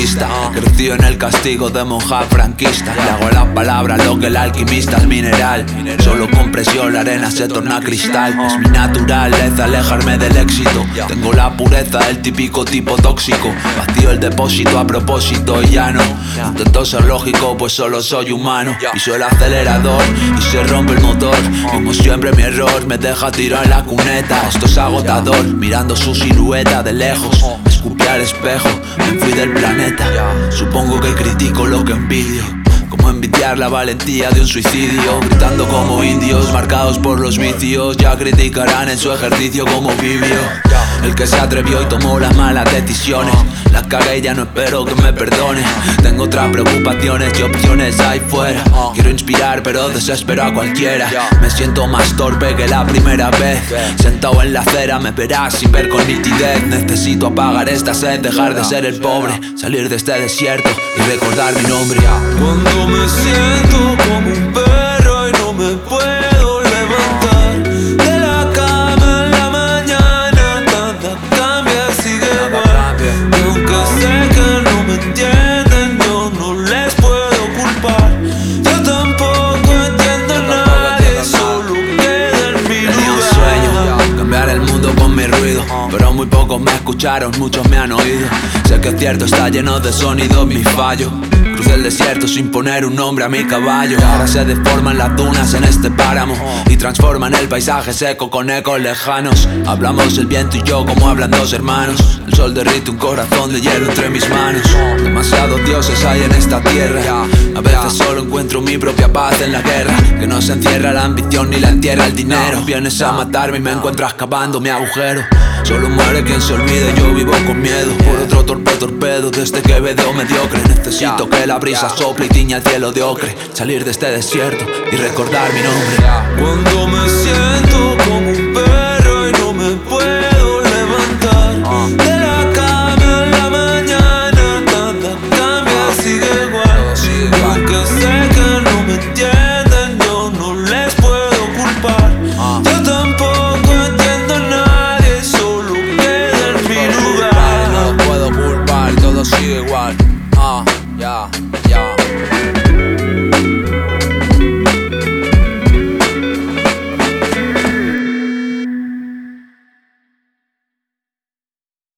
conquista. Crecí en el castigo de monja franquista. Le hago la palabra lo que el alquimista es mineral. Solo con presión la arena se torna cristal. Es mi naturaleza alejarme del éxito. Tengo la pureza del típico tipo tóxico. Vacío el depósito a propósito y ya no intento ser lógico pues solo soy humano. Piso el acelerador y se rompe el motor. Como siempre mi error me deja tirado en la cuneta. Esto es agotador, mirando su silueta de lejos. Escupí al espejo, me fui del planeta. Supongo que critico lo que envidio. Como envidiar la valentía de un suicidio. Gritando como indios, marcados por los vicios. Ya criticarán en su ejercicio como vivió. El que se atrevió y tomó las malas decisiones. La cagué y ya no espero que me perdone. Tengo otras preocupaciones y opciones ahí fuera. Quiero inspirar pero desespero a cualquiera. Me siento más torpe que la primera vez. Sentado en la acera me verás sin ver con nitidez. Necesito apagar esta sed, dejar de ser el pobre. Salir de este desierto y recordar mi nombre. Cuando me siento como un perro y no me puedo levantar de la cama en la mañana, nada cambia, sigue igual. Y aunque sé que no me entienden, yo no les puedo culpar. Yo tampoco entiendo a nadie, solo queda en mi lugar. Tenía un sueño, cambiar el mundo con mi ruido, pero muy pocos me escucharon, muchos me han oído. Sé que es cierto, está lleno de sonidos mi fallo. Crucé el desierto sin poner un nombre a mi caballo. Ahora se deforman las dunas en este páramo y transforman el paisaje seco con ecos lejanos. Hablamos el viento y yo como hablan dos hermanos. El sol derrite un corazón de hielo entre mis manos. Demasiados dioses hay en esta tierra. A veces solo encuentro mi propia paz en la guerra. Que no se encierra la ambición ni la entierra el dinero. Vienes a matarme y me encuentras cavando mi agujero. Solo muere quien se olvide, yo vivo con miedo. Por otro torpedo desde que veo mediocre. Necesito que la brisa sople y tiña el cielo de ocre. Salir de este desierto y recordar mi nombre. Cuando me siento como un perro y no me puedo levantar de la cama en la mañana, nada cambia, sigue igual. Y aunque sé que no me entienden, yo no les puedo culpar. Yo tampoco entiendo a nadie, solo queda en mi lugar. No puedo culpar, todo sigue igual. Yeah.